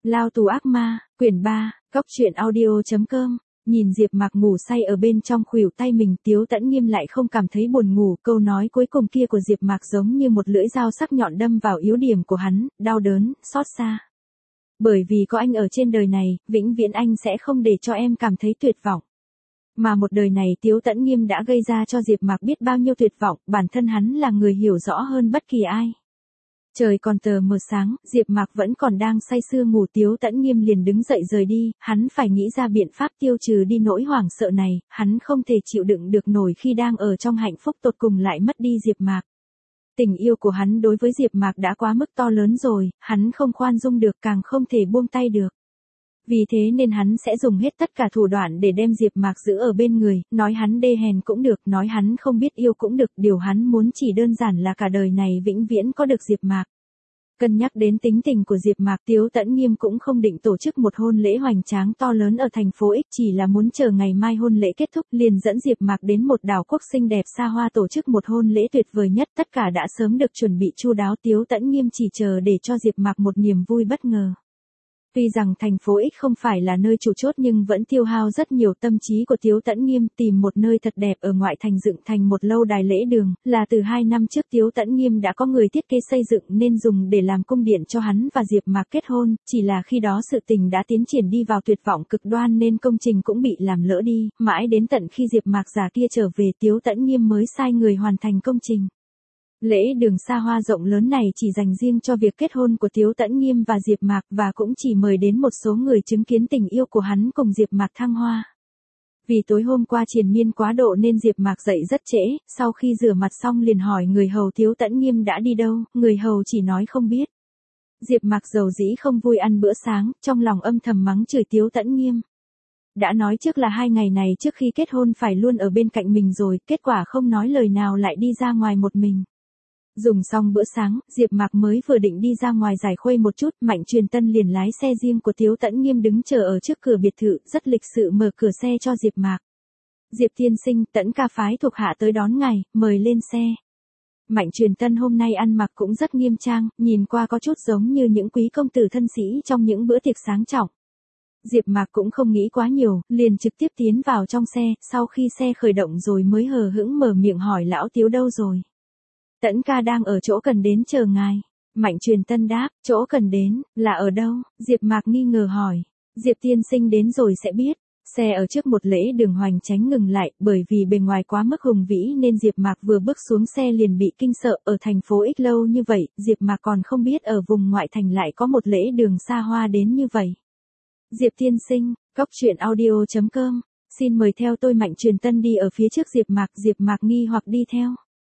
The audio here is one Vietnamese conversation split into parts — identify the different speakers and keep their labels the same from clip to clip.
Speaker 1: Lao tù ác ma, quyển 3, Cóc truyện audio.com. Nhìn Diệp Mạc ngủ say ở bên trong khuỷu tay mình, Tiếu Tẫn Nghiêm lại không cảm thấy buồn ngủ, câu nói cuối cùng kia của Diệp Mạc giống như một lưỡi dao sắc nhọn đâm vào yếu điểm của hắn, đau đớn, xót xa. Bởi vì có anh ở trên đời này, vĩnh viễn anh sẽ không để cho em cảm thấy tuyệt vọng. Mà một đời này Tiếu Tẫn Nghiêm đã gây ra cho Diệp Mạc biết bao nhiêu tuyệt vọng, bản thân hắn là người hiểu rõ hơn bất kỳ ai. Trời còn tờ mờ sáng, Diệp Mạc vẫn còn đang say sưa ngủ, Tiếu Tẫn Nghiêm liền đứng dậy rời đi, hắn phải nghĩ ra biện pháp tiêu trừ đi nỗi hoảng sợ này, hắn không thể chịu đựng được nổi khi đang ở trong hạnh phúc tột cùng lại mất đi Diệp Mạc. Tình yêu của hắn đối với Diệp Mạc đã quá mức to lớn rồi, hắn không khoan dung được, càng không thể buông tay được. Vì thế nên hắn sẽ dùng hết tất cả thủ đoạn để đem Diệp Mạc giữ ở bên người, nói hắn đê hèn cũng được, nói hắn không biết yêu cũng được, điều hắn muốn chỉ đơn giản là cả đời này vĩnh viễn có được Diệp Mạc. Cân nhắc đến tính tình của Diệp Mạc, Tiếu Tẫn Nghiêm cũng không định tổ chức một hôn lễ hoành tráng to lớn ở thành phố X, chỉ là muốn chờ ngày mai hôn lễ kết thúc liền dẫn Diệp Mạc đến một đảo quốc xinh đẹp xa hoa tổ chức một hôn lễ tuyệt vời nhất, tất cả đã sớm được chuẩn bị chu đáo, Tiếu Tẫn Nghiêm chỉ chờ để cho Diệp Mạc một niềm vui bất ngờ. Tuy rằng thành phố X không phải là nơi chủ chốt nhưng vẫn tiêu hao rất nhiều tâm trí của Tiếu Tẫn Nghiêm, tìm một nơi thật đẹp ở ngoại thành dựng thành một lâu đài lễ đường, là từ 2 năm trước Tiếu Tẫn Nghiêm đã có người thiết kế xây dựng nên dùng để làm cung điện cho hắn và Diệp Mạc kết hôn, chỉ là khi đó sự tình đã tiến triển đi vào tuyệt vọng cực đoan nên công trình cũng bị làm lỡ đi, mãi đến tận khi Diệp Mạc già kia trở về Tiếu Tẫn Nghiêm mới sai người hoàn thành công trình. Lễ đường xa hoa rộng lớn này chỉ dành riêng cho việc kết hôn của Tiếu Tẫn Nghiêm và Diệp Mạc và cũng chỉ mời đến một số người chứng kiến tình yêu của hắn cùng Diệp Mạc thăng hoa. Vì tối hôm qua triền miên quá độ nên Diệp Mạc dậy rất trễ, sau khi rửa mặt xong liền hỏi người hầu Tiếu Tẫn Nghiêm đã đi đâu, người hầu chỉ nói không biết. Diệp Mạc dầu dĩ không vui ăn bữa sáng, trong lòng âm thầm mắng chửi Tiếu Tẫn Nghiêm. Đã nói trước là 2 ngày này trước khi kết hôn phải luôn ở bên cạnh mình rồi, kết quả không nói lời nào lại đi ra ngoài một mình. Dùng xong bữa sáng, Diệp Mạc mới vừa định đi ra ngoài giải khuây một chút, Mạnh Truyền Tân liền lái xe riêng của Tiếu Tẫn Nghiêm đứng chờ ở trước cửa biệt thự, rất lịch sự mở cửa xe cho Diệp Mạc. Diệp tiên sinh, Tẫn ca phái thuộc hạ tới đón ngài, mời lên xe. Mạnh Truyền Tân hôm nay ăn mặc cũng rất nghiêm trang, nhìn qua có chút giống như những quý công tử thân sĩ trong những bữa tiệc sang trọng. Diệp Mạc cũng không nghĩ quá nhiều, liền trực tiếp tiến vào trong xe, sau khi xe khởi động rồi mới hờ hững mở miệng hỏi lão Tiếu đâu rồi. Tẫn ca đang ở chỗ cần đến chờ ngài. Mạnh Truyền Tân đáp, chỗ cần đến, là ở đâu? Diệp Mạc nghi ngờ hỏi. Diệp tiên sinh đến rồi sẽ biết. Xe ở trước một lễ đường hoành tráng ngừng lại, bởi vì bề ngoài quá mức hùng vĩ nên Diệp Mạc vừa bước xuống xe liền bị kinh sợ, ở thành phố X lâu như vậy, Diệp Mạc còn không biết ở vùng ngoại thành lại có một lễ đường xa hoa đến như vậy. Diệp tiên sinh, Cóc truyện audio.com, xin mời theo tôi. Mạnh Truyền Tân đi ở phía trước Diệp Mạc nghi hoặc đi theo.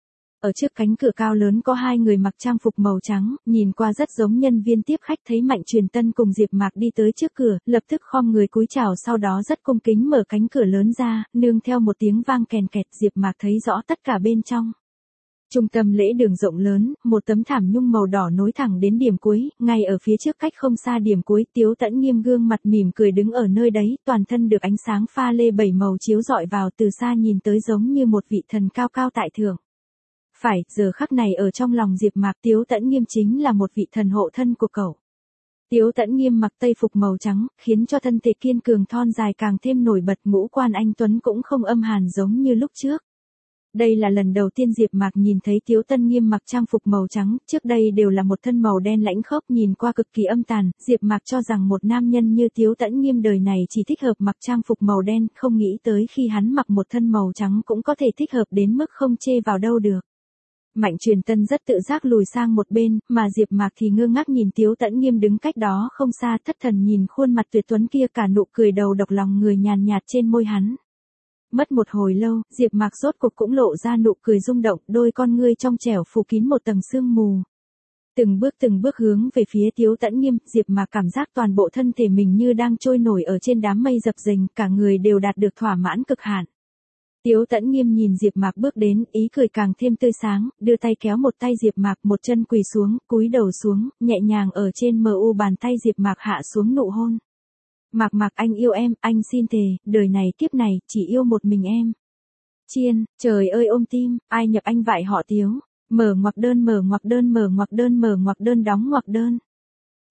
Speaker 1: Ở trước cánh cửa cao lớn có 2 người mặc trang phục màu trắng, nhìn qua rất giống nhân viên tiếp khách, thấy Mạnh Truyền Tân cùng Diệp Mạc đi tới trước cửa, lập tức khom người cúi chào sau đó rất cung kính mở cánh cửa lớn ra, nương theo một tiếng vang kèn kẹt, Diệp Mạc thấy rõ tất cả bên trong. Trung tâm lễ đường rộng lớn, một tấm thảm nhung màu đỏ nối thẳng đến điểm cuối, ngay ở phía trước cách không xa điểm cuối, Tiếu Tẫn Nghiêm gương mặt mỉm cười đứng ở nơi đấy, toàn thân được ánh sáng pha lê 7 màu chiếu rọi vào, từ xa nhìn tới giống như một vị thần cao cao tại thượng. Phải, giờ khắc này ở trong lòng Diệp Mạc, Tiếu Tẫn Nghiêm chính là một vị thần hộ thân của cậu. Tiếu Tẫn Nghiêm mặc tây phục màu trắng, khiến cho thân thể kiên cường thon dài càng thêm nổi bật, ngũ quan anh tuấn cũng không âm hàn giống như lúc trước. Đây là lần đầu tiên Diệp Mạc nhìn thấy Tiếu Tẫn Nghiêm mặc trang phục màu trắng, trước đây đều là một thân màu đen lãnh khốc nhìn qua cực kỳ âm tàn, Diệp Mạc cho rằng một nam nhân như Tiếu Tẫn Nghiêm đời này chỉ thích hợp mặc trang phục màu đen, không nghĩ tới khi hắn mặc một thân màu trắng cũng có thể thích hợp đến mức không chê vào đâu được. Mạnh Truyền Tân rất tự giác lùi sang một bên, mà Diệp Mạc thì ngơ ngác nhìn Tiếu Tẫn Nghiêm đứng cách đó không xa, thất thần nhìn khuôn mặt tuyệt tuấn kia, cả nụ cười đầu độc lòng người nhàn nhạt trên môi hắn. Mất một hồi lâu, Diệp Mạc rốt cuộc cũng lộ ra nụ cười rung động, đôi con ngươi trong trẻo phủ kín một tầng sương mù. Từng bước hướng về phía Tiếu Tẫn Nghiêm, Diệp Mạc cảm giác toàn bộ thân thể mình như đang trôi nổi ở trên đám mây dập dềnh, cả người đều đạt được thỏa mãn cực hạn. Tiếu Tẫn Nghiêm nhìn Diệp Mạc bước đến, ý cười càng thêm tươi sáng, đưa tay kéo một tay Diệp Mạc, một chân quỳ xuống, cúi đầu xuống, nhẹ nhàng ở trên mu bàn tay Diệp Mạc hạ xuống nụ hôn. Mạc Mạc, anh yêu em, anh xin thề, đời này kiếp này chỉ yêu một mình em. Chiên, trời ơi ôm tim, ai nhập anh vại họ Tiếu. Mở ngoặc đơn đóng ngoặc đơn.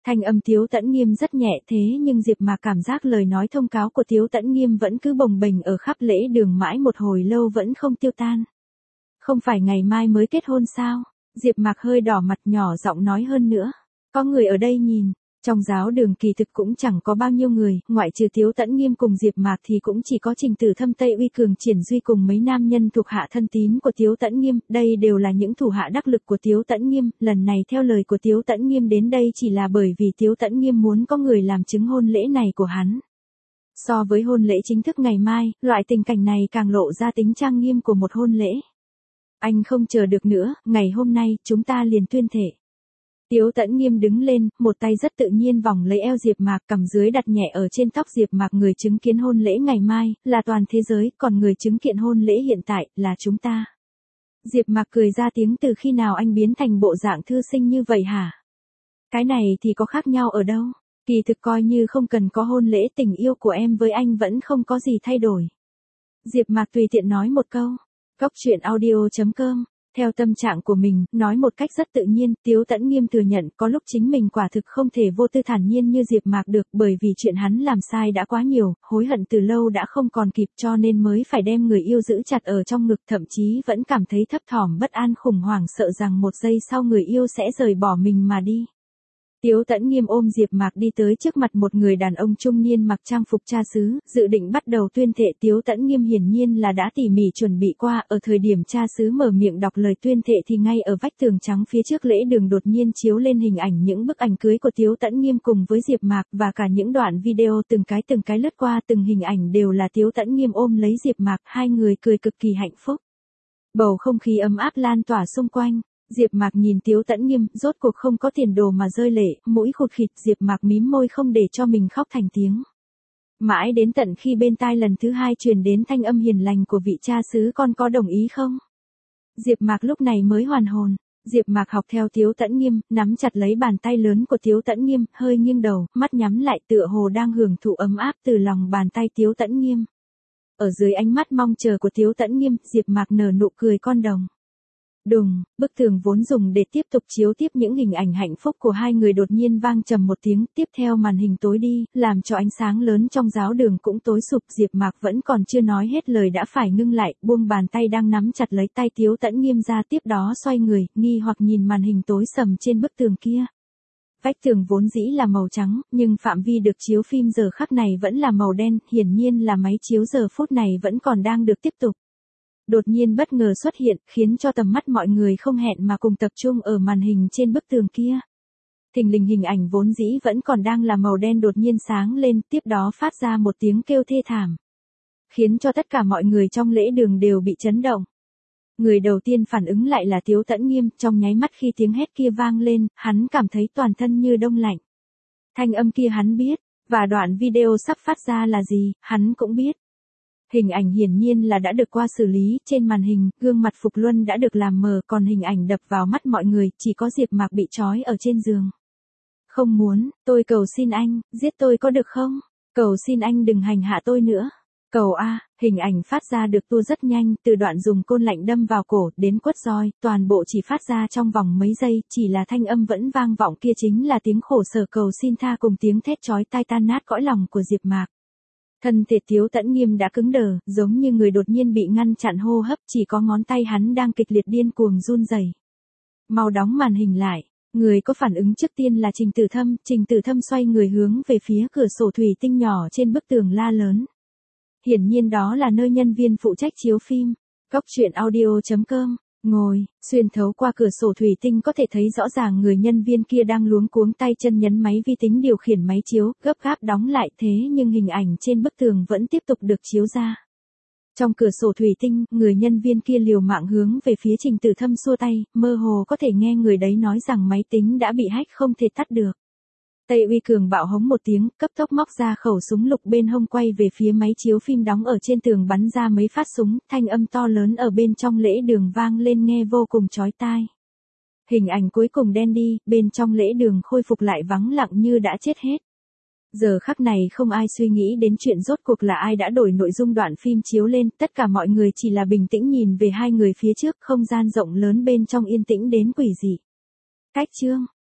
Speaker 1: Thanh âm Tiếu Tẫn Nghiêm rất nhẹ thế nhưng Diệp Mạc cảm giác lời nói thông cáo của Tiếu Tẫn Nghiêm vẫn cứ bồng bềnh ở khắp lễ đường mãi một hồi lâu vẫn không tiêu tan. Không phải ngày mai mới kết hôn sao? Diệp Mạc hơi đỏ mặt nhỏ giọng nói hơn nữa. Có người ở đây nhìn. Trong giáo đường kỳ thực cũng chẳng có bao nhiêu người, ngoại trừ Tiếu Tẫn Nghiêm cùng Diệp Mạc thì cũng chỉ có Trình Tử Thâm Tây Uy Cường Triển Duy cùng mấy nam nhân thuộc hạ thân tín của Tiếu Tẫn Nghiêm, đây đều là những thủ hạ đắc lực của Tiếu Tẫn Nghiêm, lần này theo lời của Tiếu Tẫn Nghiêm đến đây chỉ là bởi vì Tiếu Tẫn Nghiêm muốn có người làm chứng hôn lễ này của hắn. So với hôn lễ chính thức ngày mai, loại tình cảnh này càng lộ ra tính trang nghiêm của một hôn lễ. Anh không chờ được nữa, ngày hôm nay chúng ta liền tuyên thệ. Tiếu Tẫn Nghiêm đứng lên, một tay rất tự nhiên vòng lấy eo Diệp Mạc, cằm dưới đặt nhẹ ở trên tóc Diệp Mạc. Người chứng kiến hôn lễ ngày mai là toàn thế giới, còn người chứng kiến hôn lễ hiện tại là chúng ta. Diệp Mạc cười ra tiếng, từ khi nào anh biến thành bộ dạng thư sinh như vậy hả? Cái này thì có khác nhau ở đâu? Kỳ thực coi như không cần có hôn lễ, tình yêu của em với anh vẫn không có gì thay đổi. Diệp Mạc tùy tiện nói một câu. Cốc truyện audio.com. Theo tâm trạng của mình, nói một cách rất tự nhiên, Tiếu Tẫn Nghiêm thừa nhận có lúc chính mình quả thực không thể vô tư thản nhiên như Diệp Mạc được, bởi vì chuyện hắn làm sai đã quá nhiều, hối hận từ lâu đã không còn kịp, cho nên mới phải đem người yêu giữ chặt ở trong ngực, thậm chí vẫn cảm thấy thấp thỏm bất an khủng hoảng, sợ rằng một giây sau người yêu sẽ rời bỏ mình mà đi. Tiếu Tẫn Nghiêm ôm Diệp Mạc đi tới trước mặt một người đàn ông trung niên mặc trang phục cha xứ, dự định bắt đầu tuyên thệ. Tiếu Tẫn Nghiêm hiển nhiên là đã tỉ mỉ chuẩn bị qua, ở thời điểm cha xứ mở miệng đọc lời tuyên thệ thì ngay ở vách tường trắng phía trước lễ đường đột nhiên chiếu lên hình ảnh những bức ảnh cưới của Tiếu Tẫn Nghiêm cùng với Diệp Mạc, và cả những đoạn video từng cái lướt qua, từng hình ảnh đều là Tiếu Tẫn Nghiêm ôm lấy Diệp Mạc, hai người cười cực kỳ hạnh phúc. Bầu không khí ấm áp lan tỏa xung quanh. Diệp Mạc nhìn Tiếu Tẫn Nghiêm, rốt cuộc không có tiền đồ mà rơi lệ, mũi khụt khịt, Diệp Mạc mím môi không để cho mình khóc thành tiếng. Mãi đến tận khi bên tai lần thứ hai truyền đến thanh âm hiền lành của vị cha xứ, con có đồng ý không? Diệp Mạc lúc này mới hoàn hồn. Diệp Mạc học theo Tiếu Tẫn Nghiêm, nắm chặt lấy bàn tay lớn của Tiếu Tẫn Nghiêm, hơi nghiêng đầu, mắt nhắm lại tựa hồ đang hưởng thụ ấm áp từ lòng bàn tay Tiếu Tẫn Nghiêm. Ở dưới ánh mắt mong chờ của Tiếu Tẫn Nghiêm, Diệp Mạc nở nụ cười con đồng. Đùng, bức tường vốn dùng để tiếp tục chiếu tiếp những hình ảnh hạnh phúc của hai người đột nhiên vang trầm một tiếng, tiếp theo màn hình tối đi, làm cho ánh sáng lớn trong giáo đường cũng tối sụp. Diệp Mạc vẫn còn chưa nói hết lời đã phải ngưng lại, buông bàn tay đang nắm chặt lấy tay Tiếu Tẫn Nghiêm ra, tiếp đó xoay người, nghi hoặc nhìn màn hình tối sầm trên bức tường kia. Vách tường vốn dĩ là màu trắng, nhưng phạm vi được chiếu phim giờ khắc này vẫn là màu đen, hiển nhiên là máy chiếu giờ phút này vẫn còn đang được tiếp tục. Đột nhiên bất ngờ xuất hiện, khiến cho tầm mắt mọi người không hẹn mà cùng tập trung ở màn hình trên bức tường kia. Thình lình hình ảnh vốn dĩ vẫn còn đang là màu đen đột nhiên sáng lên, tiếp đó phát ra một tiếng kêu thê thảm. Khiến cho tất cả mọi người trong lễ đường đều bị chấn động. Người đầu tiên phản ứng lại là Tiếu Tẫn Nghiêm, trong nháy mắt khi tiếng hét kia vang lên, hắn cảm thấy toàn thân như đông lạnh. Thanh âm kia hắn biết, và đoạn video sắp phát ra là gì, hắn cũng biết. Hình ảnh hiển nhiên là đã được qua xử lý, trên màn hình, gương mặt Phục Luân đã được làm mờ, còn hình ảnh đập vào mắt mọi người, chỉ có Diệp Mạc bị trói ở trên giường. Không muốn, tôi cầu xin anh, giết tôi có được không? Cầu xin anh đừng hành hạ tôi nữa. Cầu a, hình ảnh phát ra được tua rất nhanh, từ đoạn dùng côn lạnh đâm vào cổ, đến quất roi, toàn bộ chỉ phát ra trong vòng mấy giây, chỉ là thanh âm vẫn vang vọng kia chính là tiếng khổ sở cầu xin tha cùng tiếng thét chói tai tan nát cõi lòng của Diệp Mạc. Thân thể Tiếu Tẫn Nghiêm đã cứng đờ, giống như người đột nhiên bị ngăn chặn hô hấp, chỉ có ngón tay hắn đang kịch liệt điên cuồng run rẩy. Mau đóng màn hình lại. Người có phản ứng trước tiên là Trình Tử Thâm xoay người hướng về phía cửa sổ thủy tinh nhỏ trên bức tường la lớn. Hiển nhiên đó là nơi nhân viên phụ trách chiếu phim. Cốc truyện audio.com. Ngồi, xuyên thấu qua cửa sổ thủy tinh có thể thấy rõ ràng người nhân viên kia đang luống cuống tay chân nhấn máy vi tính điều khiển máy chiếu, gấp gáp đóng lại, thế nhưng hình ảnh trên bức tường vẫn tiếp tục được chiếu ra. Trong cửa sổ thủy tinh, người nhân viên kia liều mạng hướng về phía Trình Tử Thâm xua tay, mơ hồ có thể nghe người đấy nói rằng máy tính đã bị hack không thể tắt được. Tây Uy Cường bạo hống một tiếng, cấp tốc móc ra khẩu súng lục bên hông quay về phía máy chiếu phim đóng ở trên tường bắn ra mấy phát súng, thanh âm to lớn ở bên trong lễ đường vang lên nghe vô cùng chói tai. Hình ảnh cuối cùng đen đi, bên trong lễ đường khôi phục lại vắng lặng như đã chết hết. Giờ khắc này không ai suy nghĩ đến chuyện rốt cuộc là ai đã đổi nội dung đoạn phim chiếu lên, tất cả mọi người chỉ là bình tĩnh nhìn về hai người phía trước, không gian rộng lớn bên trong yên tĩnh đến quỷ dị. Cách chương